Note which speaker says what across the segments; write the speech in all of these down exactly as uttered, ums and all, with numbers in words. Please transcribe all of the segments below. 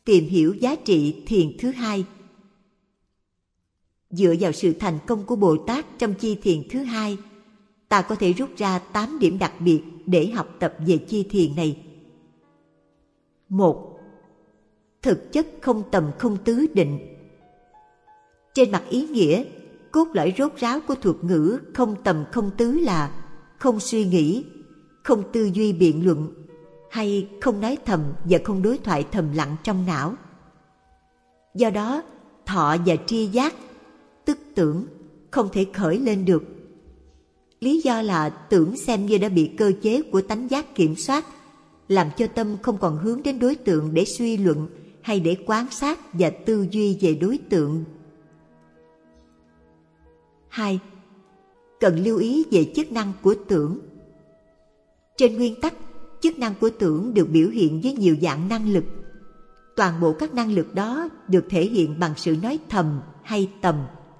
Speaker 1: Tìm hiểu giá trị thiền thứ hai. Dựa vào sự thành công của Bồ Tát trong chi thiền thứ hai, ta có thể rút ra tám điểm đặc biệt để học tập về chi thiền này. Một. Thực chất không tầm không tứ định. Trên mặt ý nghĩa, cốt lõi rốt ráo của thuật ngữ không tầm không tứ là không suy nghĩ, không tư duy biện luận, hay không nói thầm và không đối thoại thầm lặng trong não. Do đó, thọ và tri giác, tức tưởng, không thể khởi lên được. Lý do là tưởng xem như đã bị cơ chế của tánh giác kiểm soát, làm cho tâm không còn hướng đến đối tượng để suy luận hay để quan sát và tư duy về đối tượng. Hai. Cần lưu ý về chức năng của tưởng. Trên nguyên tắc, chức năng của tưởng được biểu hiện với nhiều dạng năng lực. Toàn bộ các năng lực đó được thể hiện bằng sự nói thầm hay tầm.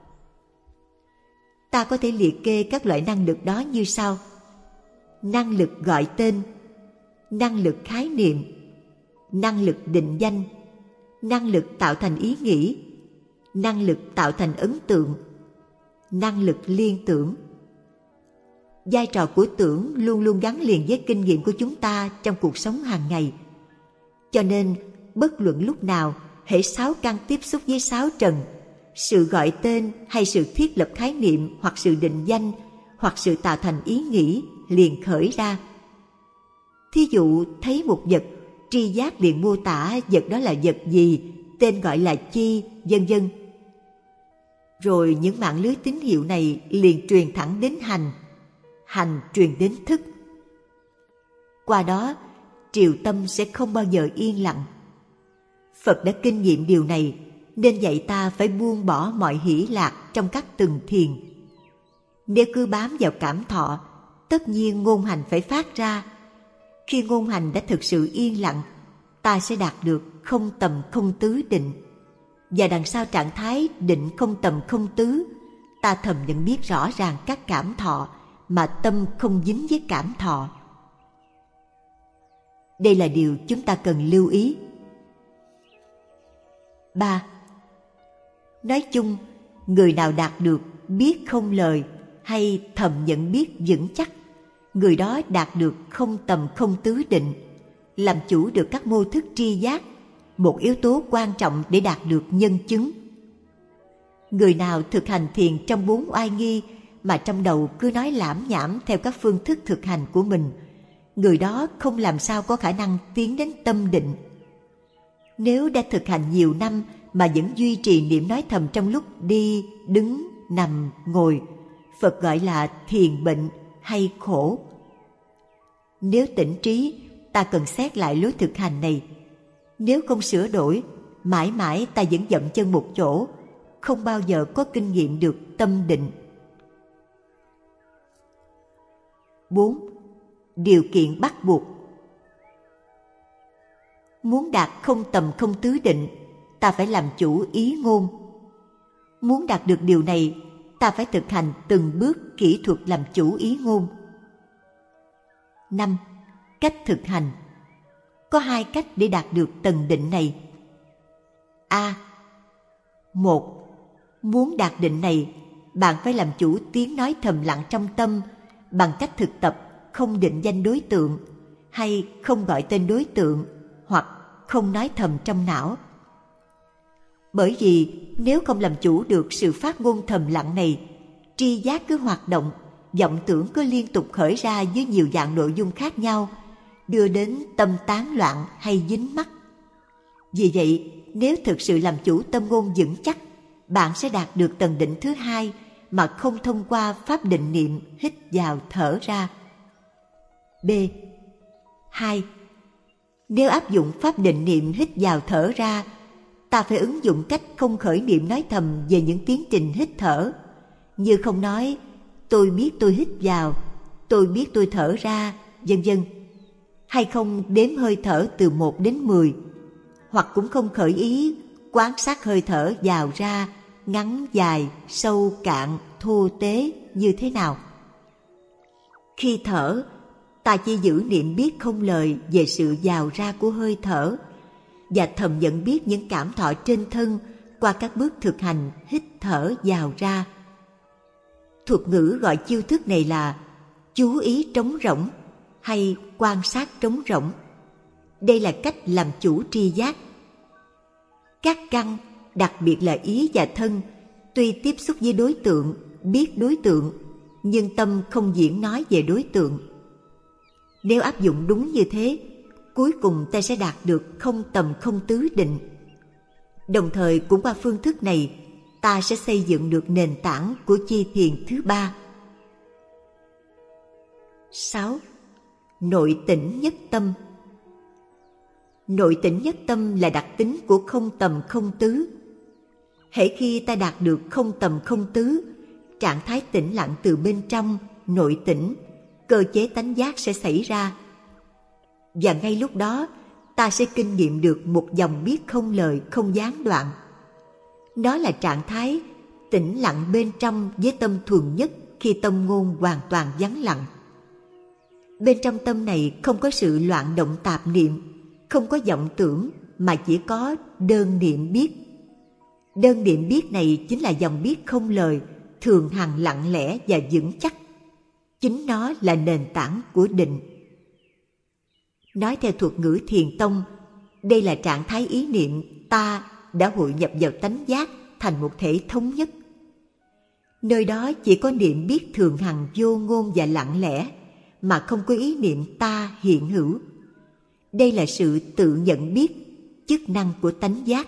Speaker 1: Ta có thể liệt kê các loại năng lực đó như sau: năng lực gọi tên, năng lực khái niệm, năng lực định danh, năng lực tạo thành ý nghĩ, năng lực tạo thành ấn tượng, năng lực liên tưởng. Vai trò của tưởng luôn luôn gắn liền với kinh nghiệm của chúng ta trong cuộc sống hàng ngày. Cho nên, bất luận lúc nào, hễ sáu căn tiếp xúc với sáu trần, sự gọi tên hay sự thiết lập khái niệm hoặc sự định danh hoặc sự tạo thành ý nghĩ liền khởi ra. Thí dụ thấy một vật, tri giác liền mô tả vật đó là vật gì, tên gọi là chi, vân vân. Rồi những mạng lưới tín hiệu này liền truyền thẳng đến hành, hành truyền đến thức. Qua đó, triều tâm sẽ không bao giờ yên lặng. Phật đã kinh nghiệm điều này, nên dạy ta phải buông bỏ mọi hỷ lạc trong các từng thiền. Nếu cứ bám vào cảm thọ, tất nhiên ngôn hành phải phát ra. Khi ngôn hành đã thực sự yên lặng, ta sẽ đạt được không tầm không tứ định. Và đằng sau trạng thái định không tầm không tứ, ta thầm nhận biết rõ ràng các cảm thọ mà tâm không dính với cảm thọ. Đây là điều chúng ta cần lưu ý. Ba. Nói chung, người nào đạt được biết không lời hay thầm nhận biết vững chắc, người đó đạt được không tầm không tứ định, làm chủ được các mô thức tri giác, một yếu tố quan trọng để đạt được nhân chứng. Người nào thực hành thiền trong bốn oai nghi mà trong đầu cứ nói lảm nhảm theo các phương thức thực hành của mình, người đó không làm sao có khả năng tiến đến tâm định. Nếu đã thực hành nhiều năm mà vẫn duy trì niệm nói thầm trong lúc đi, đứng, nằm, ngồi, Phật gọi là thiền bệnh hay khổ. Nếu tỉnh trí, ta cần xét lại lối thực hành này. Nếu không sửa đổi, mãi mãi ta vẫn dậm chân một chỗ, không bao giờ có kinh nghiệm được tâm định. Bốn. Điều kiện bắt buộc. Muốn đạt không tầm không tứ định, ta phải làm chủ ý ngôn. Muốn đạt được điều này, ta phải thực hành từng bước kỹ thuật làm chủ ý ngôn. Năm. Cách thực hành. Có hai cách để đạt được tầng định này. A. Một. Muốn đạt định này, bạn phải làm chủ tiếng nói thầm lặng trong tâm bằng cách thực tập không định danh đối tượng, hay không gọi tên đối tượng, hoặc không nói thầm trong não. Bởi vì nếu không làm chủ được sự phát ngôn thầm lặng này, tri giác cứ hoạt động, vọng tưởng cứ liên tục khởi ra với nhiều dạng nội dung khác nhau, đưa đến tâm tán loạn hay dính mắc. Vì vậy, nếu thực sự làm chủ tâm ngôn vững chắc, bạn sẽ đạt được tầng định thứ hai mà không thông qua pháp định niệm hít vào thở ra. B. Hai. Nếu áp dụng pháp định niệm hít vào thở ra, ta phải ứng dụng cách không khởi niệm nói thầm về những tiến trình hít thở, như không nói tôi biết tôi hít vào, tôi biết tôi thở ra, vân vân, hay không đếm hơi thở từ một đến mười, hoặc cũng không khởi ý quan sát hơi thở vào ra, ngắn dài, sâu cạn, thô tế như thế nào. Khi thở, ta chỉ giữ niệm biết không lời về sự vào ra của hơi thở, và thầm nhận biết những cảm thọ trên thân qua các bước thực hành hít thở vào ra. Thuật ngữ gọi chiêu thức này là chú ý trống rỗng hay quan sát trống rỗng. Đây là cách làm chủ tri giác. Các căn, đặc biệt là ý và thân, tuy tiếp xúc với đối tượng, biết đối tượng, nhưng tâm không diễn nói về đối tượng. Nếu áp dụng đúng như thế, cuối cùng ta sẽ đạt được không tầm không tứ định. Đồng thời cũng qua phương thức này, ta sẽ xây dựng được nền tảng của chi thiền thứ ba. sáu. Nội tỉnh nhất tâm. Nội tỉnh nhất tâm là đặc tính của không tầm không tứ. Hễ khi ta đạt được không tầm không tứ, trạng thái tĩnh lặng từ bên trong, nội tỉnh, cơ chế tánh giác sẽ xảy ra. Và ngay lúc đó, ta sẽ kinh nghiệm được một dòng biết không lời, không gián đoạn. Đó là trạng thái tĩnh lặng bên trong với tâm thuần nhất khi tâm ngôn hoàn toàn vắng lặng. Bên trong tâm này không có sự loạn động tạp niệm, không có vọng tưởng, mà chỉ có đơn niệm biết. Đơn niệm biết này chính là dòng biết không lời, thường hằng lặng lẽ và vững chắc. Chính nó là nền tảng của định. Nói theo thuật ngữ thiền tông, đây là trạng thái ý niệm ta đã hội nhập vào tánh giác thành một thể thống nhất. Nơi đó chỉ có niệm biết thường hằng vô ngôn và lặng lẽ, mà không có ý niệm ta hiện hữu. Đây là sự tự nhận biết, chức năng của tánh giác.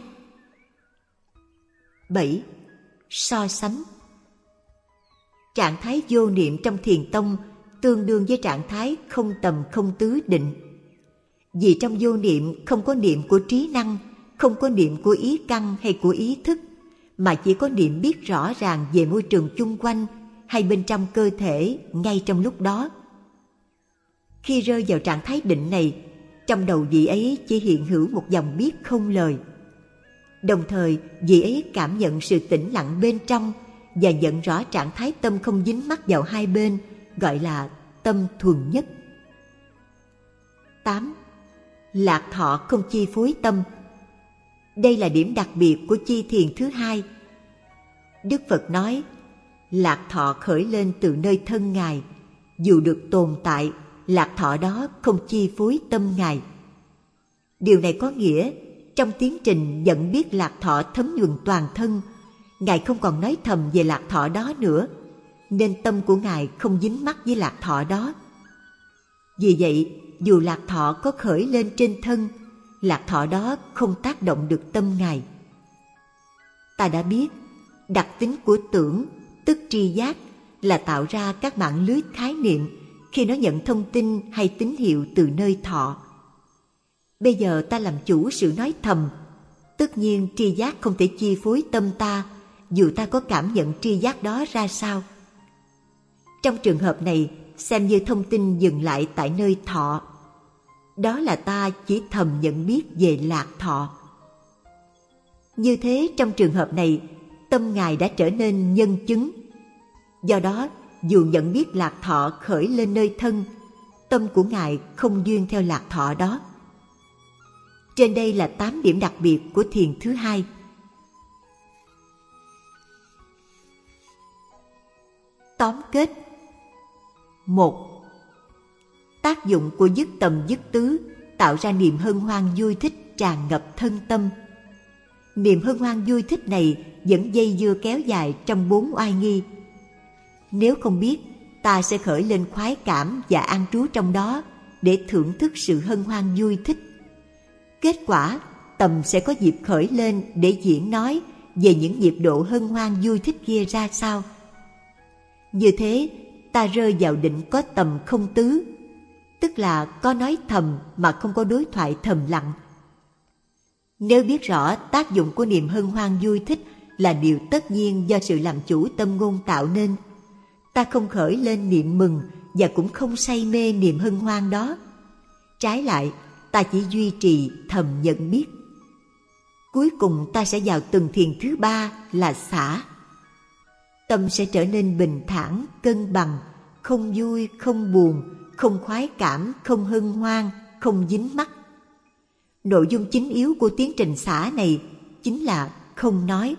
Speaker 1: bảy. So sánh. Trạng thái vô niệm trong thiền tông tương đương với trạng thái không tầm không tứ định. Vì trong vô niệm không có niệm của trí năng, không có niệm của ý căn hay của ý thức, mà chỉ có niệm biết rõ ràng về môi trường chung quanh hay bên trong cơ thể ngay trong lúc đó. Khi rơi vào trạng thái định này, trong đầu vị ấy chỉ hiện hữu một dòng biết không lời. Đồng thời, vị ấy cảm nhận sự tĩnh lặng bên trong và nhận rõ trạng thái tâm không dính mắc vào hai bên, gọi là tâm thuần nhất. tám. Lạc thọ không chi phối tâm. Đây là điểm đặc biệt của chi thiền thứ hai. Đức Phật nói, lạc thọ khởi lên từ nơi thân Ngài, dù được tồn tại, lạc thọ đó không chi phối tâm Ngài. Điều này có nghĩa, trong tiến trình nhận biết lạc thọ thấm nhuần toàn thân, Ngài không còn nói thầm về lạc thọ đó nữa, nên tâm của Ngài không dính mắc với lạc thọ đó. Vì vậy, dù lạc thọ có khởi lên trên thân, lạc thọ đó không tác động được tâm Ngài. Ta đã biết, đặc tính của tưởng, tức tri giác, là tạo ra các mạng lưới khái niệm khi nó nhận thông tin hay tín hiệu từ nơi thọ. Bây giờ ta làm chủ sự nói thầm. Tất nhiên tri giác không thể chi phối tâm ta, dù ta có cảm nhận tri giác đó ra sao. Trong trường hợp này, xem như thông tin dừng lại tại nơi thọ. Đó là ta chỉ thầm nhận biết về lạc thọ. Như thế, trong trường hợp này, tâm Ngài đã trở nên nhân chứng. Do đó, dù nhận biết lạc thọ khởi lên nơi thân, tâm của Ngài không duyên theo lạc thọ đó. Trên đây là tám điểm đặc biệt của thiền thứ hai. Tóm kết. Một. Tác dụng của dứt tầm dứt tứ tạo ra niềm hân hoan vui thích tràn ngập thân tâm. Niềm hân hoan vui thích này vẫn dây dưa kéo dài trong bốn oai nghi. Nếu không biết, ta sẽ khởi lên khoái cảm và an trú trong đó để thưởng thức sự hân hoan vui thích. Kết quả, tầm sẽ có dịp khởi lên để diễn nói về những nhịp độ hân hoan vui thích kia ra sao. Như thế, ta rơi vào định có tầm không tứ, tức là có nói thầm mà không có đối thoại thầm lặng. Nếu biết rõ tác dụng của niềm hân hoan vui thích là điều tất nhiên do sự làm chủ tâm ngôn tạo nên, ta không khởi lên niệm mừng và cũng không say mê niềm hân hoan đó. Trái lại, ta chỉ duy trì thầm nhận biết. Cuối cùng ta sẽ vào tầng thiền thứ ba là xả. Tâm sẽ trở nên bình thản, cân bằng, không vui, không buồn, không khoái cảm, không hân hoan, không dính mắc. Nội dung chính yếu của tiến trình xả này chính là không nói.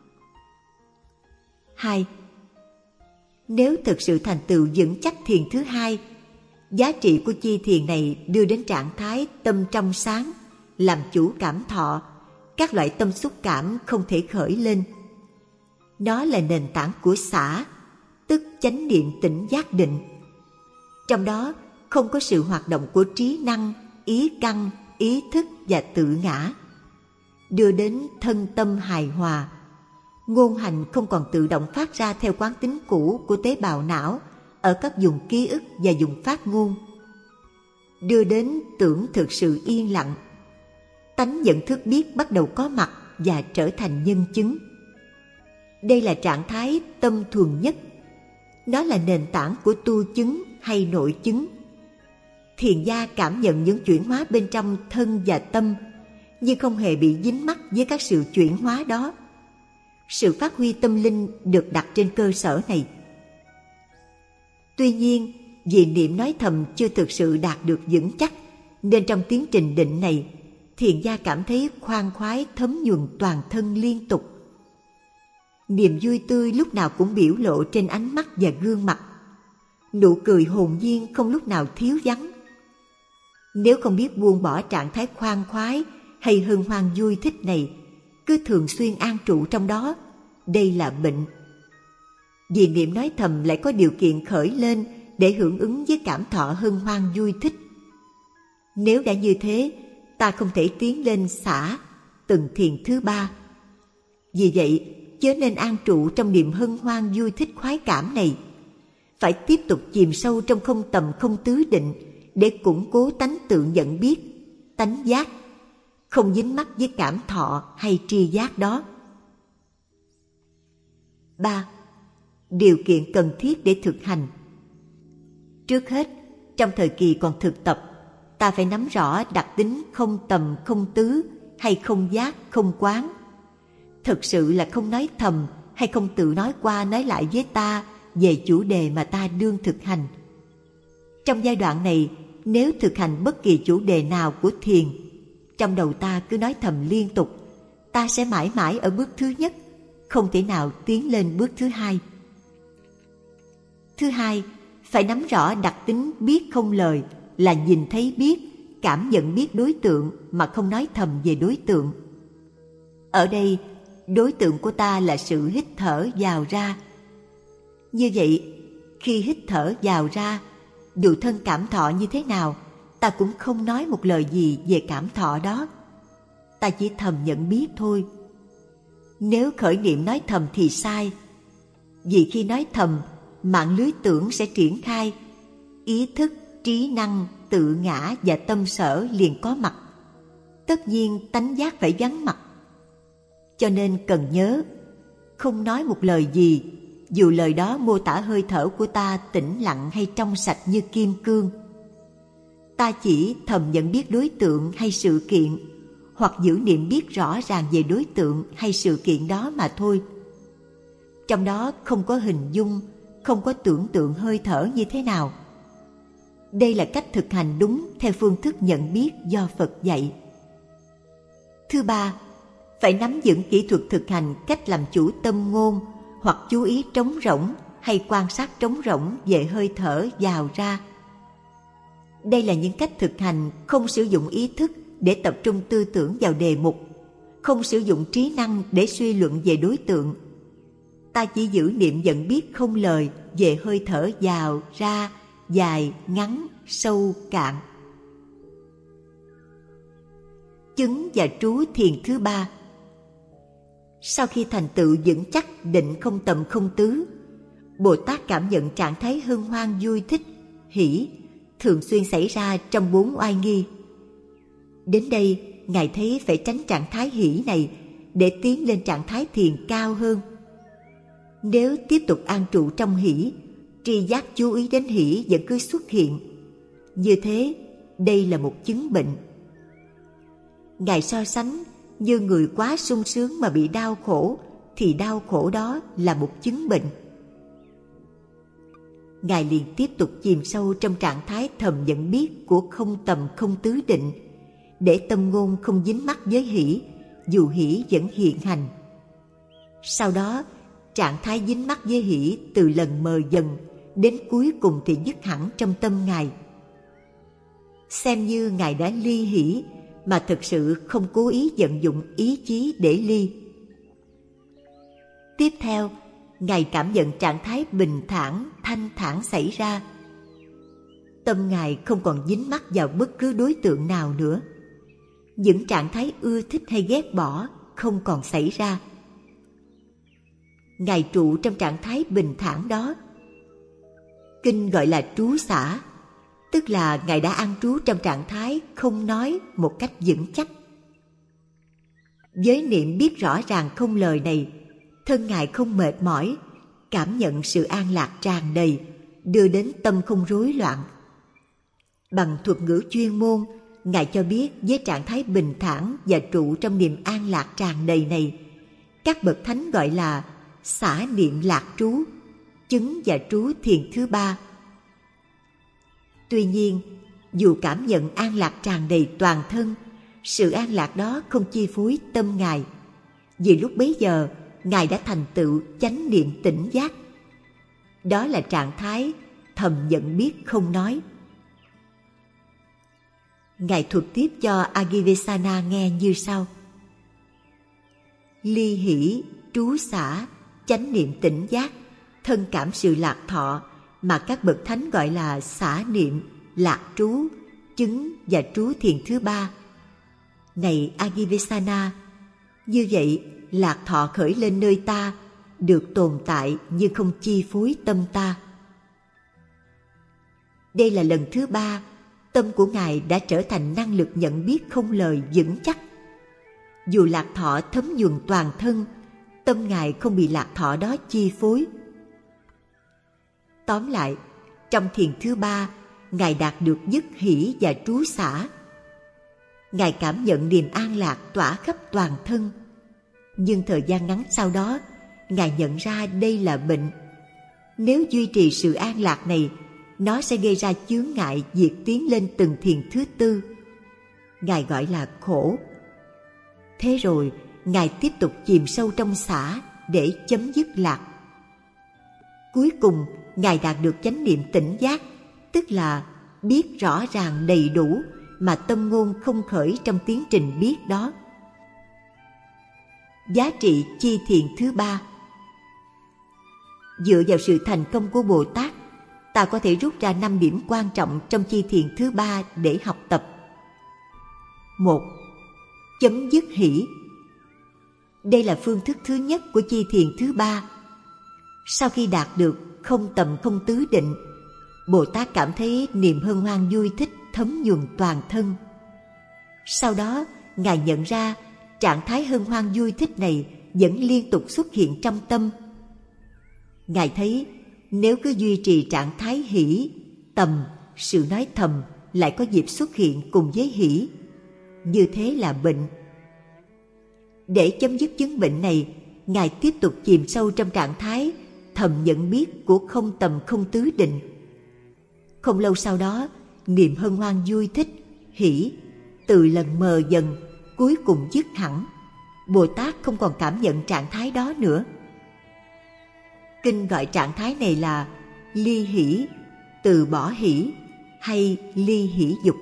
Speaker 1: Hai, nếu thực sự thành tựu vững chắc thiền thứ hai, giá trị của chi thiền này đưa đến trạng thái tâm trong sáng, làm chủ cảm thọ, các loại tâm xúc cảm không thể khởi lên. Nó là nền tảng của xả, tức chánh niệm tỉnh giác định. Trong đó không có sự hoạt động của trí năng, ý căn, ý thức và tự ngã, đưa đến thân tâm hài hòa. Ngôn hành không còn tự động phát ra theo quán tính cũ của tế bào não ở các vùng ký ức và vùng phát ngôn, đưa đến tưởng thực sự yên lặng. Tánh nhận thức biết bắt đầu có mặt và trở thành nhân chứng. Đây là trạng thái tâm thuần nhất. Nó là nền tảng của tu chứng hay nội chứng. Thiền gia cảm nhận những chuyển hóa bên trong thân và tâm, nhưng không hề bị dính mắc với các sự chuyển hóa đó. Sự phát huy tâm linh được đặt trên cơ sở này. Tuy nhiên, vì niệm nói thầm chưa thực sự đạt được vững chắc, nên trong tiến trình định này, thiền gia cảm thấy khoan khoái thấm nhuần toàn thân liên tục. Niềm vui tươi lúc nào cũng biểu lộ trên ánh mắt và gương mặt. Nụ cười hồn nhiên không lúc nào thiếu vắng. Nếu không biết buông bỏ trạng thái khoan khoái hay hân hoan vui thích này, cứ thường xuyên an trụ trong đó, đây là bệnh. Vì niệm nói thầm lại có điều kiện khởi lên để hưởng ứng với cảm thọ hân hoan vui thích. Nếu đã như thế, ta không thể tiến lên xả từng thiền thứ ba. Vì vậy, chớ nên an trụ trong niềm hân hoan vui thích khoái cảm này. Phải tiếp tục chìm sâu trong không tầm không tứ định để củng cố tánh tự nhận biết, tánh giác, không dính mắc với cảm thọ hay tri giác đó. Ba. Điều kiện cần thiết để thực hành. Trước hết, trong thời kỳ còn thực tập, ta phải nắm rõ đặc tính không tầm không tứ hay không giác không quán. Thực sự là không nói thầm hay không tự nói qua nói lại với ta về chủ đề mà ta đương thực hành. Trong giai đoạn này, nếu thực hành bất kỳ chủ đề nào của thiền, trong đầu ta cứ nói thầm liên tục, ta sẽ mãi mãi ở bước thứ nhất, không thể nào tiến lên bước thứ hai. Thứ hai, phải nắm rõ đặc tính biết không lời là nhìn thấy biết, cảm nhận biết đối tượng mà không nói thầm về đối tượng. Ở đây, đối tượng của ta là sự hít thở vào ra. Như vậy, khi hít thở vào ra, dù thân cảm thọ như thế nào, ta cũng không nói một lời gì về cảm thọ đó. Ta chỉ thầm nhận biết thôi. Nếu khởi niệm nói thầm thì sai. Vì khi nói thầm, mạng lưới tưởng sẽ triển khai. Ý thức, trí năng, tự ngã và tâm sở liền có mặt. Tất nhiên tánh giác phải vắng mặt. Cho nên cần nhớ, không nói một lời gì, dù lời đó mô tả hơi thở của ta tĩnh lặng hay trong sạch như kim cương. Ta chỉ thầm nhận biết đối tượng hay sự kiện, hoặc giữ niệm biết rõ ràng về đối tượng hay sự kiện đó mà thôi. Trong đó không có hình dung, không có tưởng tượng hơi thở như thế nào. Đây là cách thực hành đúng theo phương thức nhận biết do Phật dạy. Thứ ba, phải nắm vững kỹ thuật thực hành cách làm chủ tâm ngôn, hoặc chú ý trống rỗng hay quan sát trống rỗng về hơi thở vào ra. Đây là những cách thực hành không sử dụng ý thức để tập trung tư tưởng vào đề mục, không sử dụng trí năng để suy luận về đối tượng. Ta chỉ giữ niệm nhận biết không lời về hơi thở vào, ra, dài, ngắn, sâu, cạn. Chứng và trú thiền thứ ba. Sau khi thành tựu vững chắc định không tầm không tứ, Bồ Tát cảm nhận trạng thái hân hoan vui thích, hỷ, thường xuyên xảy ra trong bốn oai nghi. Đến đây, Ngài thấy phải tránh trạng thái hỷ này để tiến lên trạng thái thiền cao hơn. Nếu tiếp tục an trụ trong hỷ, tri giác chú ý đến hỷ vẫn cứ xuất hiện. Như thế, đây là một chứng bệnh. Ngài so sánh như người quá sung sướng mà bị đau khổ, thì đau khổ đó là một chứng bệnh. Ngài liền tiếp tục chìm sâu trong trạng thái thầm nhận biết của không tầm không tứ định, để tâm ngôn không dính mắc với hỷ, dù hỷ vẫn hiện hành. Sau đó, trạng thái dính mắc với hỷ từ lần mờ dần, đến cuối cùng thì dứt hẳn trong tâm Ngài. Xem như Ngài đã ly hỷ, mà thực sự không cố ý vận dụng ý chí để ly. Tiếp theo, Ngài cảm nhận trạng thái bình thản, thanh thản xảy ra. Tâm Ngài không còn dính mắc vào bất cứ đối tượng nào nữa. Những trạng thái ưa thích hay ghét bỏ không còn xảy ra. Ngài trụ trong trạng thái bình thản đó. Kinh gọi là trú xả, tức là Ngài đã an trú trong trạng thái không nói một cách vững chắc. Với niệm biết rõ ràng không lời này, thân Ngài không mệt mỏi, cảm nhận sự an lạc tràn đầy, đưa đến tâm không rối loạn. Bằng thuật ngữ chuyên môn, Ngài cho biết với trạng thái bình thản và trụ trong niềm an lạc tràn đầy này, các bậc thánh gọi là xả niệm lạc trú, chứng và trú thiền thứ ba. Tuy nhiên, dù cảm nhận an lạc tràn đầy toàn thân, sự an lạc đó không chi phối tâm Ngài, vì lúc bấy giờ Ngài đã thành tựu chánh niệm tỉnh giác. Đó là trạng thái thầm nhận biết không nói. Ngài thuật tiếp cho Agivesana nghe như sau: ly hỷ, trú xả, chánh niệm tỉnh giác, thân cảm sự lạc thọ mà các bậc thánh gọi là xả niệm, lạc trú, chứng và trú thiền thứ ba. Này Agivesana, như vậy lạc thọ khởi lên nơi ta, được tồn tại nhưng không chi phối tâm ta. Đây là lần thứ ba tâm của Ngài đã trở thành năng lực nhận biết không lời vững chắc. Dù lạc thọ thấm nhuần toàn thân, tâm Ngài không bị lạc thọ đó chi phối. Tóm lại, trong thiền thứ ba, Ngài đạt được dứt hỷ và trú xả. Ngài cảm nhận niềm an lạc tỏa khắp toàn thân. Nhưng thời gian ngắn sau đó, Ngài nhận ra đây là bệnh. Nếu duy trì sự an lạc này, nó sẽ gây ra chướng ngại việc tiến lên từng thiền thứ tư. Ngài gọi là khổ. Thế rồi, Ngài tiếp tục chìm sâu trong xả để chấm dứt lạc. Cuối cùng, Ngài đạt được chánh niệm tỉnh giác, tức là biết rõ ràng đầy đủ mà tâm ngôn không khởi trong tiến trình biết đó. Giá trị chi thiền thứ ba. Dựa vào sự thành công của Bồ Tát, ta có thể rút ra năm điểm quan trọng trong chi thiền thứ ba để học tập. Một. Chấm dứt hỷ. Đây là phương thức thứ nhất của chi thiền thứ ba. Sau khi đạt được không tầm không tứ định, Bồ Tát cảm thấy niềm hân hoan vui thích thấm nhuần toàn thân. Sau đó, Ngài nhận ra trạng thái hân hoan vui thích này vẫn liên tục xuất hiện trong tâm. Ngài thấy nếu cứ duy trì trạng thái hỷ, tầm, sự nói thầm lại có dịp xuất hiện cùng với hỷ. Như thế là bệnh. Để chấm dứt chứng bệnh này, Ngài tiếp tục chìm sâu trong trạng thái thầm nhận biết của không tầm không tứ định. Không lâu sau đó, niềm hân hoan vui thích, hỷ, từ lần mờ dần, cuối cùng dứt hẳn. Bồ Tát không còn cảm nhận trạng thái đó nữa. Kinh gọi trạng thái này là ly hỷ, từ bỏ hỷ, hay ly hỷ dục.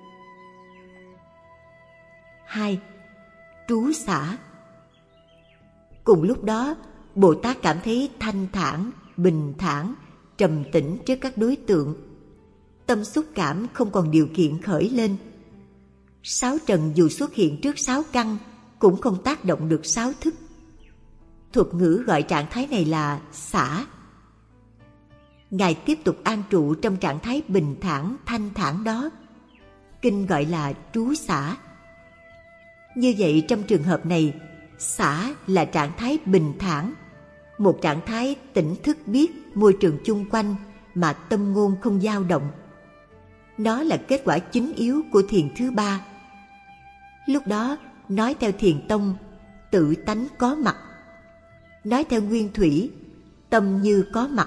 Speaker 1: Hai. Trú xả. Cùng lúc đó, Bồ Tát cảm thấy thanh thản, bình thản, trầm tĩnh trước các đối tượng. Tâm xúc cảm không còn điều kiện khởi lên. Sáu trần dù xuất hiện trước sáu căn cũng không tác động được sáu thức. Thuật ngữ gọi trạng thái này là xả. Ngài tiếp tục an trụ trong trạng thái bình thản, thanh thản đó. Kinh gọi là trú xả. Như vậy trong trường hợp này, xả là trạng thái bình thản, một trạng thái tỉnh thức biết môi trường chung quanh mà tâm ngôn không dao động. Nó là kết quả chính yếu của thiền thứ ba. Lúc đó, nói theo thiền tông, tự tánh có mặt. Nói theo nguyên thủy, tâm như có mặt.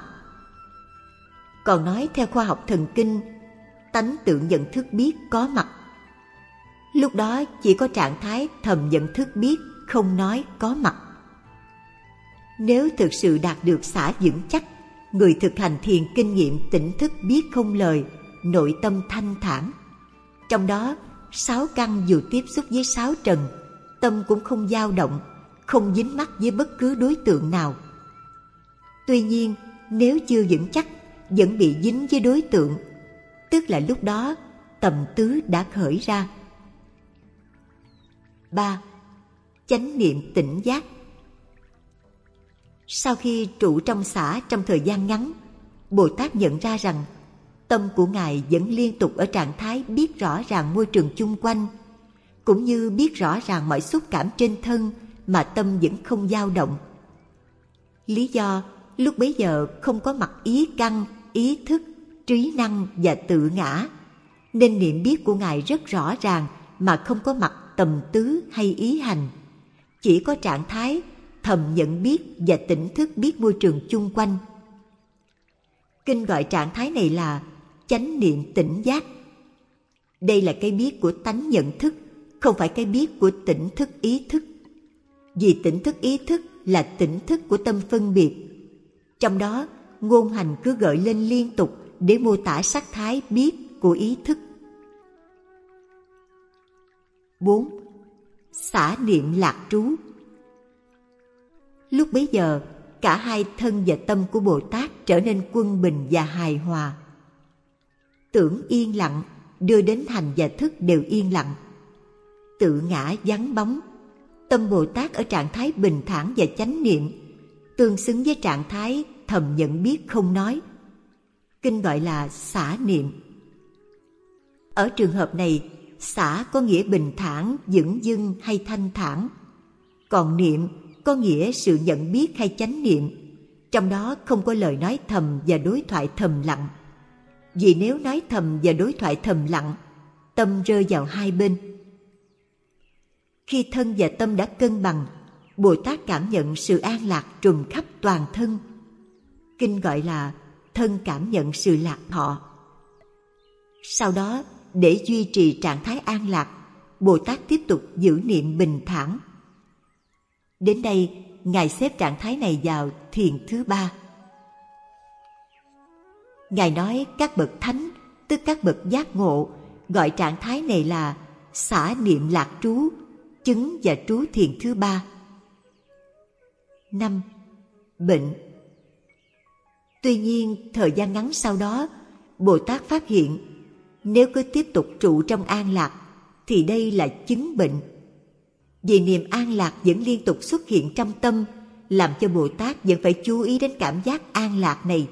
Speaker 1: Còn nói theo khoa học thần kinh, tánh tự nhận thức biết có mặt. Lúc đó chỉ có trạng thái thầm nhận thức biết, không nói, có mặt. Nếu thực sự đạt được xả vững chắc, người thực hành thiền kinh nghiệm tỉnh thức biết không lời, nội tâm thanh thản. Trong đó, sáu căn dù tiếp xúc với sáu trần, tâm cũng không dao động, không dính mắc với bất cứ đối tượng nào. Tuy nhiên, nếu chưa vững chắc, vẫn bị dính với đối tượng, tức là lúc đó tầm tứ đã khởi ra. ba. Chánh niệm tỉnh giác. Sau khi trụ trong xả trong thời gian ngắn, Bồ Tát nhận ra rằng tâm của Ngài vẫn liên tục ở trạng thái biết rõ ràng môi trường chung quanh, cũng như biết rõ ràng mọi xúc cảm trên thân mà tâm vẫn không dao động. Lý do lúc bấy giờ không có mặt ý căn, ý thức, trí năng và tự ngã, nên niệm biết của Ngài rất rõ ràng mà không có mặt tầm tứ hay ý hành. Chỉ có trạng thái thầm nhận biết và tỉnh thức biết môi trường chung quanh. Kinh gọi trạng thái này là chánh niệm tỉnh giác. Đây là cái biết của tánh nhận thức, không phải cái biết của tỉnh thức ý thức. Vì tỉnh thức ý thức là tỉnh thức của tâm phân biệt. Trong đó, ngôn hành cứ gợi lên liên tục để mô tả sắc thái biết của ý thức. bốn. Xả niệm lạc trú. Lúc bấy giờ, cả hai thân và tâm của Bồ Tát trở nên quân bình và hài hòa. Tưởng yên lặng, đưa đến hành và thức đều yên lặng. Tự ngã vắng bóng, tâm Bồ Tát ở trạng thái bình thản và chánh niệm, tương xứng với trạng thái thầm nhận biết không nói. Kinh gọi là xả niệm. Ở trường hợp này, xả có nghĩa bình thản, dửng dưng hay thanh thản. Còn niệm có nghĩa sự nhận biết hay chánh niệm, trong đó không có lời nói thầm và đối thoại thầm lặng. Vì nếu nói thầm và đối thoại thầm lặng, tâm rơi vào hai bên. Khi thân và tâm đã cân bằng, Bồ Tát cảm nhận sự an lạc trùm khắp toàn thân. Kinh gọi là thân cảm nhận sự lạc thọ. Sau đó, để duy trì trạng thái an lạc, Bồ Tát tiếp tục giữ niệm bình thản. Đến đây, Ngài xếp trạng thái này vào thiền thứ ba. Ngài nói các bậc thánh, tức các bậc giác ngộ, gọi trạng thái này là xả niệm lạc trú, chứng và trú thiền thứ ba. năm. Bệnh. Tuy nhiên, thời gian ngắn sau đó, Bồ Tát phát hiện nếu cứ tiếp tục trụ trong an lạc thì đây là chứng bệnh. Vì niềm an lạc vẫn liên tục xuất hiện trong tâm, làm cho Bồ Tát vẫn phải chú ý đến cảm giác an lạc này.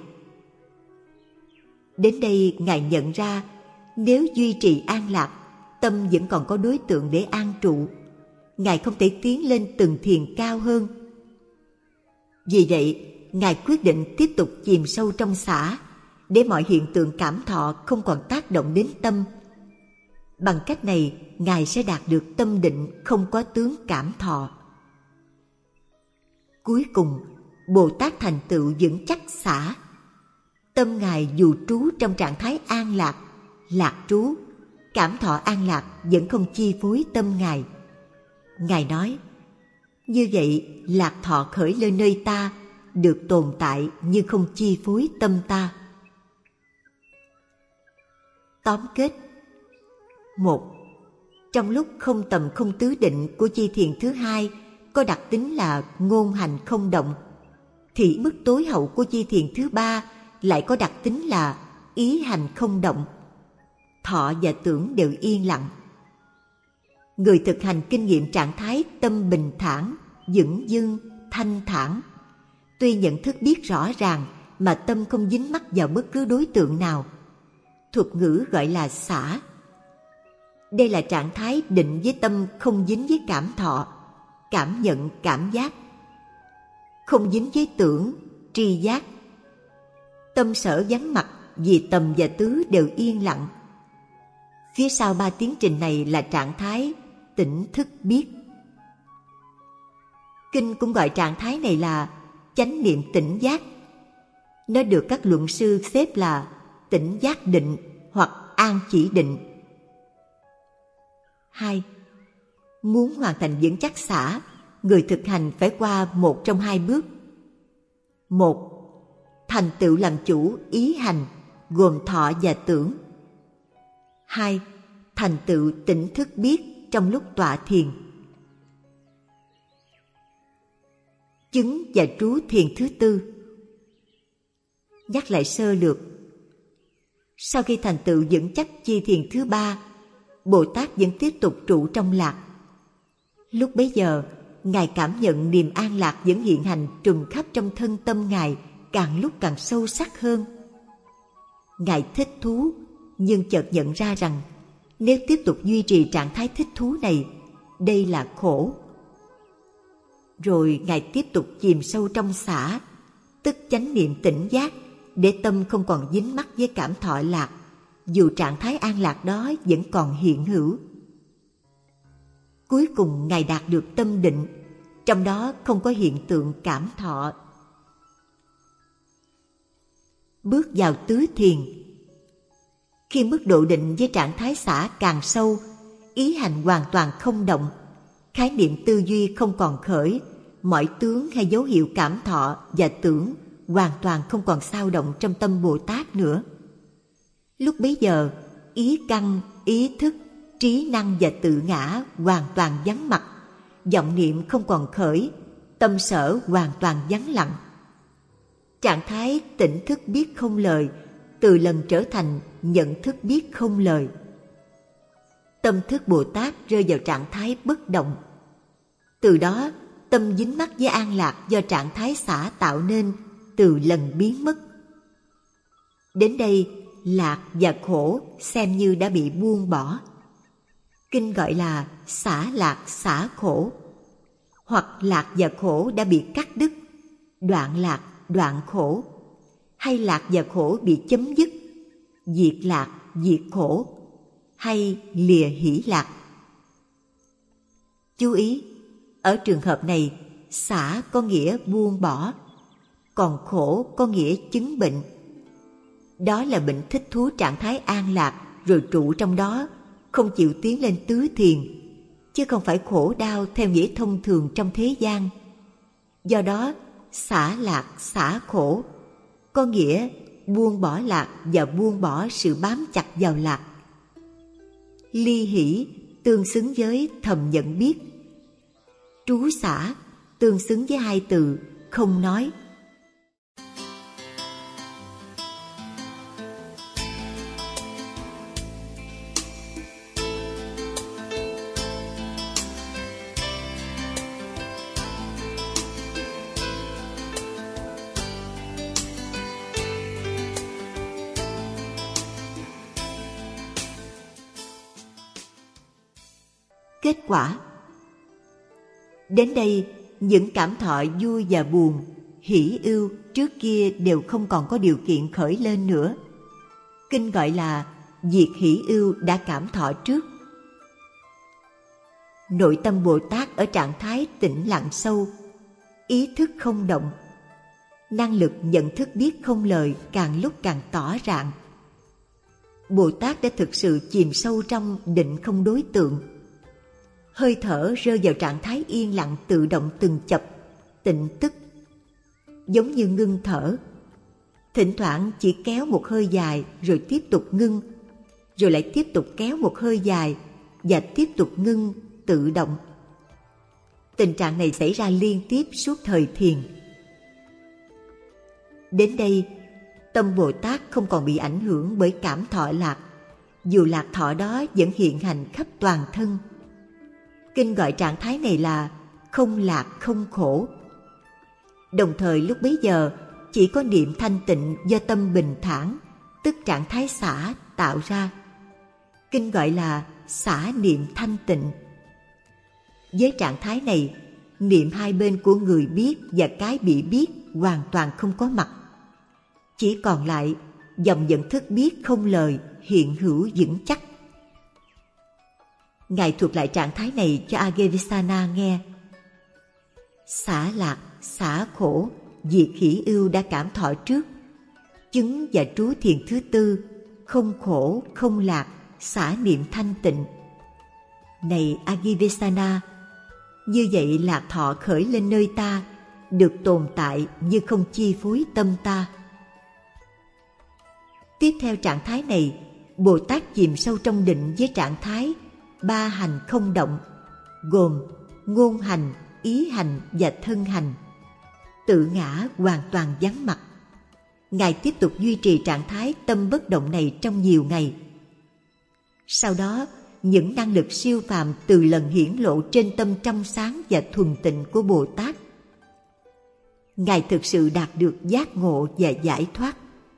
Speaker 1: Đến đây, Ngài nhận ra nếu duy trì an lạc, tâm vẫn còn có đối tượng để an trụ. Ngài không thể tiến lên từng thiền cao hơn. Vì vậy, Ngài quyết định tiếp tục chìm sâu trong xả, để mọi hiện tượng cảm thọ không còn tác động đến tâm. Bằng cách này, Ngài sẽ đạt được tâm định không có tướng cảm thọ. Cuối cùng, Bồ Tát thành tựu vững chắc xả. Tâm Ngài dù trú trong trạng thái an lạc, lạc trú, cảm thọ an lạc vẫn không chi phối tâm Ngài. Ngài nói, như vậy lạc thọ khởi lên nơi ta, được tồn tại nhưng không chi phối tâm ta. Tóm kết. Một. Trong lúc không tầm không tứ định của chi thiền thứ hai có đặc tính là ngôn hành không động, thì mức tối hậu của chi thiền thứ ba lại có đặc tính là ý hành không động. Thọ và tưởng đều yên lặng. Người thực hành kinh nghiệm trạng thái tâm bình thản, vững dưng, thanh thản. Tuy nhận thức biết rõ ràng mà tâm không dính mắc vào bất cứ đối tượng nào. Thuật ngữ gọi là xả. Đây là trạng thái định với tâm không dính với cảm thọ, cảm nhận, cảm giác. Không dính với tưởng, tri giác. Tâm sở vắng mặt vì tầm và tứ đều yên lặng. Phía sau ba tiến trình này là trạng thái tỉnh thức biết. Kinh cũng gọi trạng thái này là chánh niệm tỉnh giác. Nó được các luận sư xếp là tỉnh giác định hoặc an chỉ định. Hai. Muốn hoàn thành vững chắc xả, người thực hành phải qua một trong hai bước. Một. Thành tựu làm chủ ý hành, gồm thọ và tưởng. Hai. Thành tựu tỉnh thức biết trong lúc tọa thiền. Chứng và trú thiền thứ tư. Nhắc lại sơ lược. Sau khi thành tựu vững chắc chi thiền thứ ba, Bồ Tát vẫn tiếp tục trụ trong lạc. Lúc bấy giờ, Ngài cảm nhận niềm an lạc vẫn hiện hành trùm khắp trong thân tâm Ngài càng lúc càng sâu sắc hơn. Ngài thích thú, nhưng chợt nhận ra rằng nếu tiếp tục duy trì trạng thái thích thú này, đây là khổ. Rồi Ngài tiếp tục chìm sâu trong xả, tức chánh niệm tỉnh giác, để tâm không còn dính mắc với cảm thọ lạc, dù trạng thái an lạc đó vẫn còn hiện hữu. Cuối cùng Ngài đạt được tâm định, trong đó không có hiện tượng cảm thọ. Bước vào tứ thiền. Khi mức độ định với trạng thái xả càng sâu, ý hành hoàn toàn không động, khái niệm tư duy không còn khởi, mọi tướng hay dấu hiệu cảm thọ và tưởng hoàn toàn không còn xao động trong tâm Bồ Tát nữa. Lúc bấy giờ, ý căn, ý thức, trí năng và tự ngã hoàn toàn vắng mặt, vọng niệm không còn khởi, tâm sở hoàn toàn vắng lặng. Trạng thái tỉnh thức biết không lời từ lần trở thành nhận thức biết không lời. Tâm thức Bồ Tát rơi vào trạng thái bất động. Từ đó, tâm dính mắc với an lạc do trạng thái xả tạo nên từ lần biến mất. Đến đây, lạc và khổ xem như đã bị buông bỏ. Kinh gọi là xả lạc xả khổ, hoặc lạc và khổ đã bị cắt đứt, đoạn lạc đoạn khổ, hay lạc và khổ bị chấm dứt, diệt lạc diệt khổ, hay lìa hỷ lạc. Chú ý, ở trường hợp này, xả có nghĩa buông bỏ, còn khổ có nghĩa chứng bệnh. Đó là bệnh thích thú trạng thái an lạc rồi trụ trong đó, không chịu tiến lên tứ thiền, chứ không phải khổ đau theo nghĩa thông thường trong thế gian. Do đó, xả lạc xả khổ có nghĩa buông bỏ lạc và buông bỏ sự bám chặt vào lạc. Ly hỷ tương xứng với thầm nhận biết. Trú xả tương xứng với hai từ không nói. Kết quả. Đến đây, những cảm thọ vui và buồn, hỷ ưu trước kia đều không còn có điều kiện khởi lên nữa. Kinh gọi là diệt hỷ ưu đã cảm thọ trước. Nội tâm Bồ Tát ở trạng thái tĩnh lặng sâu, ý thức không động, năng lực nhận thức biết không lời càng lúc càng tỏ rạng. Bồ Tát đã thực sự chìm sâu trong định không đối tượng. Hơi thở rơi vào trạng thái yên lặng tự động từng chập, tịnh tức, giống như ngưng thở. Thỉnh thoảng chỉ kéo một hơi dài rồi tiếp tục ngưng, rồi lại tiếp tục kéo một hơi dài và tiếp tục ngưng tự động. Tình trạng này xảy ra liên tiếp suốt thời thiền. Đến đây, tâm Bồ Tát không còn bị ảnh hưởng bởi cảm thọ lạc, dù lạc thọ đó vẫn hiện hành khắp toàn thân. Kinh gọi trạng thái này là không lạc không khổ. Đồng thời lúc bấy giờ chỉ có niệm thanh tịnh do tâm bình thản, tức trạng thái xả tạo ra. Kinh gọi là xả niệm thanh tịnh. Với trạng thái này, niệm hai bên của người biết và cái bị biết hoàn toàn không có mặt. Chỉ còn lại dòng nhận thức biết không lời hiện hữu vững chắc. Ngài thuật lại trạng thái này cho Aghesana nghe. Xả lạc, xả khổ, diệt hỷ ưu đã cảm thọ trước. Chứng và trú thiền thứ tư, không khổ, không lạc, xả niệm thanh tịnh. Này Agivesana, như vậy lạc thọ khởi lên nơi ta, được tồn tại như không chi phối tâm ta. Tiếp theo trạng thái này, Bồ Tát chìm sâu trong định với trạng thái ba hành không động, gồm ngôn hành, ý hành và thân hành. Tự ngã hoàn toàn vắng mặt. Ngài tiếp tục duy trì trạng thái tâm bất động này trong nhiều ngày. Sau đó, những năng lực siêu phàm từ lần hiển lộ trên tâm trong sáng và thuần tịnh của Bồ Tát. Ngài thực sự đạt được giác ngộ và giải thoát.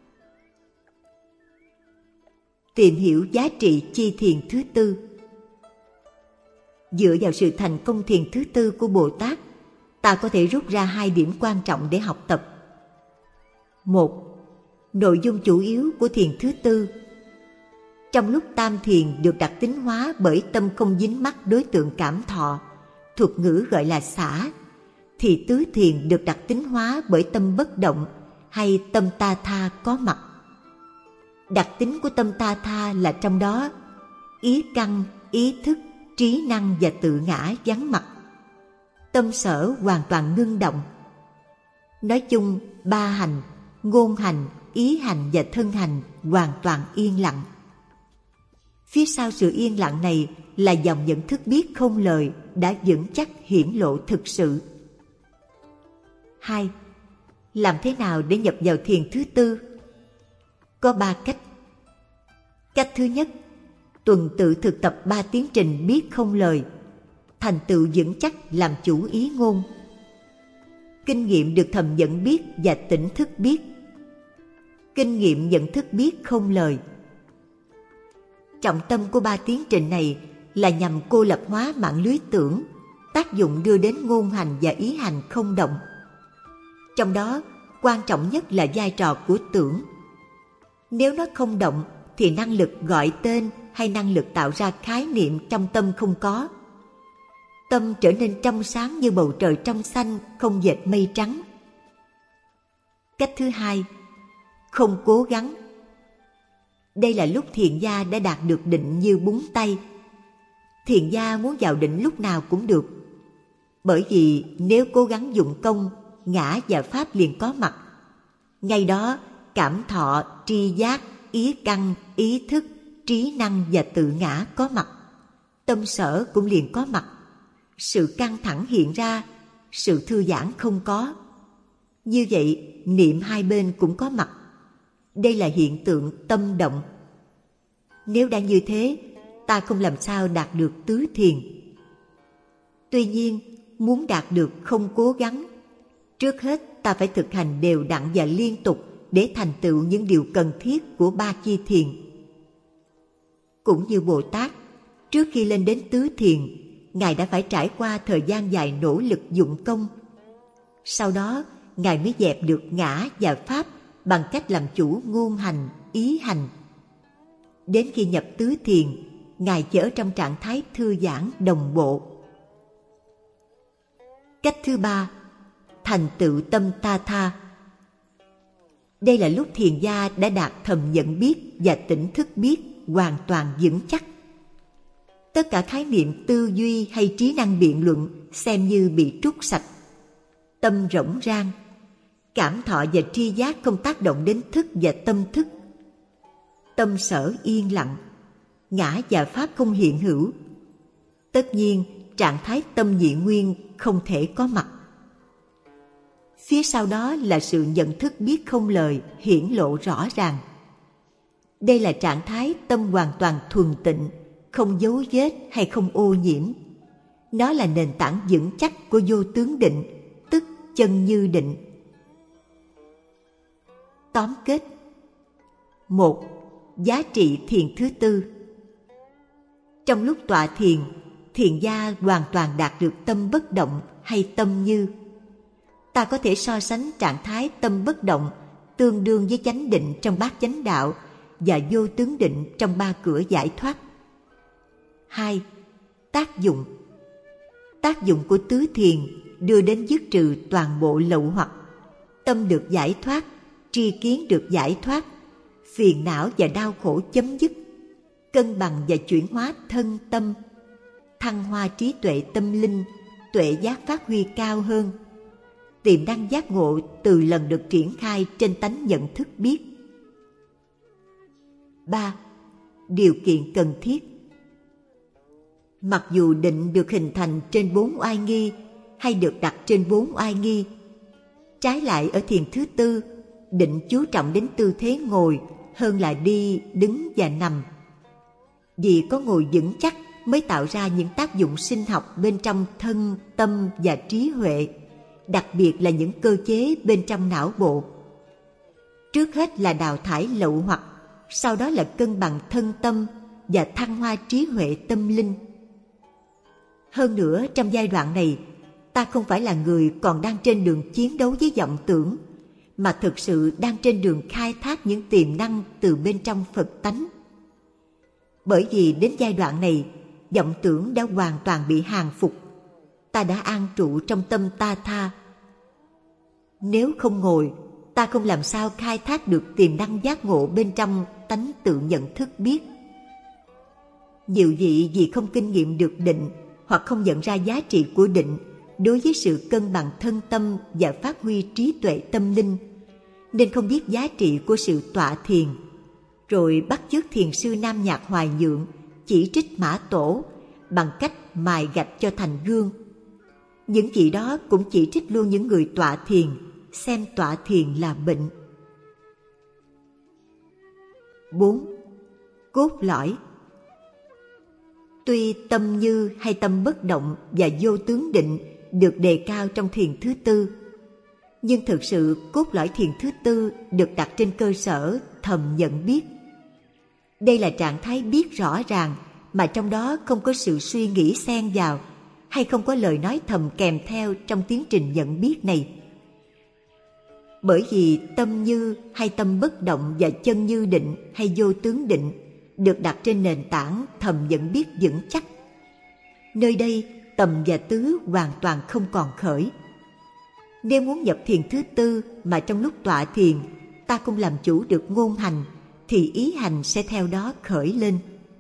Speaker 1: Tìm hiểu giá trị chi thiền thứ tư. Dựa vào sự thành công thiền thứ tư của Bồ Tát, ta có thể rút ra hai điểm quan trọng để học tập. Một, nội dung chủ yếu của thiền thứ tư. Trong lúc tam thiền được đặc tính hóa bởi tâm không dính mắc đối tượng cảm thọ, thuật ngữ gọi là xả, thì tứ thiền được đặc tính hóa bởi tâm bất động hay tâm ta tha có mặt. Đặc tính của tâm ta tha là trong đó ý căn, ý thức, trí năng và tự ngã vắng mặt. Tâm sở hoàn toàn ngưng động. Nói chung, ba hành, ngôn hành, ý hành và thân hành hoàn toàn yên lặng. Phía sau sự yên lặng này là dòng nhận thức biết không lời đã vững chắc hiển lộ thực sự. Hai, làm thế nào để nhập vào thiền thứ tư? Có ba cách. Cách thứ nhất, tuần tự thực tập ba tiến trình biết không lời, thành tựu vững chắc làm chủ ý ngôn. Kinh nghiệm được thầm nhận biết và tỉnh thức biết. Kinh nghiệm nhận thức biết không lời. Trọng tâm của ba tiến trình này là nhằm cô lập hóa mạng lưới tưởng, tác dụng đưa đến ngôn hành và ý hành không động. Trong đó, quan trọng nhất là vai trò của tưởng. Nếu nó không động, thì năng lực gọi tên hay năng lực tạo ra khái niệm trong tâm không có. Tâm trở nên trong sáng như bầu trời trong xanh, không dệt mây trắng. Cách thứ hai, không cố gắng. Đây là lúc thiền gia đã đạt được định như búng tay. Thiền gia muốn vào định lúc nào cũng được. Bởi vì nếu cố gắng dụng công, ngã và pháp liền có mặt. Ngay đó, cảm thọ, tri giác, ý căn, ý thức, trí năng và tự ngã có mặt. Tâm sở cũng liền có mặt. Sự căng thẳng hiện ra, sự thư giãn không có. Như vậy, niệm hai bên cũng có mặt. Đây là hiện tượng tâm động. Nếu đã như thế, ta không làm sao đạt được tứ thiền. Tuy nhiên, muốn đạt được không cố gắng, trước hết ta phải thực hành đều đặn và liên tục để thành tựu những điều cần thiết của ba chi thiền. Cũng như Bồ Tát, trước khi lên đến tứ thiền, Ngài đã phải trải qua thời gian dài nỗ lực dụng công. Sau đó, Ngài mới dẹp được ngã và pháp bằng cách làm chủ ngôn hành, ý hành. Đến khi nhập tứ thiền, Ngài chỉ ở trong trạng thái thư giãn đồng bộ. Cách thứ ba, thành tựu tâm ta tha. Đây là lúc thiền gia đã đạt thầm nhận biết và tỉnh thức biết hoàn toàn vững chắc. Tất cả khái niệm tư duy hay trí năng biện luận xem như bị trút sạch. Tâm rỗng rang, cảm thọ và tri giác không tác động đến thức và tâm thức. Tâm sở yên lặng, ngã và pháp không hiện hữu. Tất nhiên, trạng thái tâm nhị nguyên không thể có mặt. Phía sau đó là sự nhận thức biết không lời hiển lộ rõ ràng. Đây là trạng thái tâm hoàn toàn thuần tịnh, không dấu vết hay không ô nhiễm. Nó là nền tảng vững chắc của vô tướng định, tức chân như định. Tóm kết. Một. Giá trị thiền thứ tư. Trong lúc tọa thiền, thiền gia hoàn toàn đạt được tâm bất động hay tâm như. Ta có thể so sánh trạng thái tâm bất động tương đương với chánh định trong bát chánh đạo và vô tướng định trong ba cửa giải thoát. Hai. Tác dụng. Tác dụng của tứ thiền đưa đến dứt trừ toàn bộ lậu hoặc. Tâm được giải thoát, tri kiến được giải thoát, phiền não và đau khổ chấm dứt, cân bằng và chuyển hóa thân tâm. thăng hoa trí tuệ tâm linh, tuệ giác phát huy cao hơn. Tiềm năng giác ngộ từ lần được triển khai trên tánh nhận thức biết. ba. Điều kiện cần thiết. Mặc dù định được hình thành trên bốn oai nghi hay được đặt trên bốn oai nghi, trái lại ở thiền thứ tư, định chú trọng đến tư thế ngồi hơn là đi, đứng và nằm. Vì có ngồi vững chắc mới tạo ra những tác dụng sinh học bên trong thân, tâm và trí huệ, đặc biệt là những cơ chế bên trong não bộ. Trước hết là đào thải lậu hoặc, sau đó là cân bằng thân tâm và thăng hoa trí huệ tâm linh. Hơn nữa, trong giai đoạn này, ta không phải là người còn đang trên đường chiến đấu với vọng tưởng, mà thực sự đang trên đường khai thác những tiềm năng từ bên trong Phật tánh. Bởi vì đến giai đoạn này, vọng tưởng đã hoàn toàn bị hàng phục, ta đã an trụ trong tâm ta tha. Nếu không ngồi, ta không làm sao khai thác được tiềm năng giác ngộ bên trong tánh tự nhận thức biết. Nhiều vị vì không kinh nghiệm được định hoặc không nhận ra giá trị của định đối với sự cân bằng thân tâm và phát huy trí tuệ tâm linh, nên không biết giá trị của sự tọa thiền, rồi bắt chước thiền sư Nam Nhạc Hoài Nhượng chỉ trích Mã Tổ bằng cách mài gạch cho thành gương. Những vị đó cũng chỉ trích luôn những người tọa thiền, xem tọa thiền là bệnh. bốn. Cốt lõi. Tuy tâm như hay tâm bất động và vô tướng định được đề cao trong thiền thứ tư, nhưng thực sự cốt lõi thiền thứ tư được đặt trên cơ sở thầm nhận biết. Đây là trạng thái biết rõ ràng mà trong đó không có sự suy nghĩ xen vào, hay không có lời nói thầm kèm theo trong tiến trình nhận biết này. Bởi vì tâm như hay tâm bất động và chân như định hay vô tướng định được đặt trên nền tảng thầm nhận biết vững chắc. Nơi đây tầm và tứ hoàn toàn không còn khởi. Nếu muốn nhập thiền thứ tư mà trong lúc tọa thiền ta không làm chủ được ngôn hành, thì ý hành sẽ theo đó khởi lên.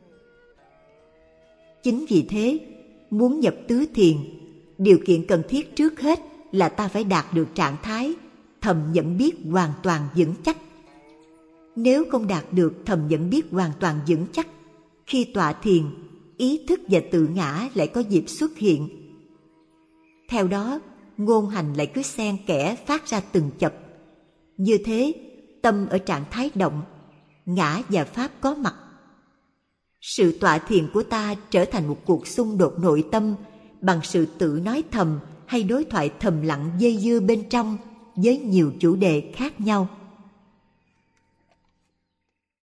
Speaker 1: Chính vì thế, muốn nhập tứ thiền, điều kiện cần thiết trước hết là ta phải đạt được trạng thái thầm nhận biết hoàn toàn vững chắc. Nếu không đạt được thầm nhận biết hoàn toàn vững chắc, khi tọa thiền, ý thức và tự ngã lại có dịp xuất hiện. Theo đó, ngôn hành lại cứ xen kẽ phát ra từng chập. Như thế, tâm ở trạng thái động, ngã và pháp có mặt. Sự tọa thiền của ta trở thành một cuộc xung đột nội tâm bằng sự tự nói thầm hay đối thoại thầm lặng dây dưa bên trong với nhiều chủ đề khác nhau.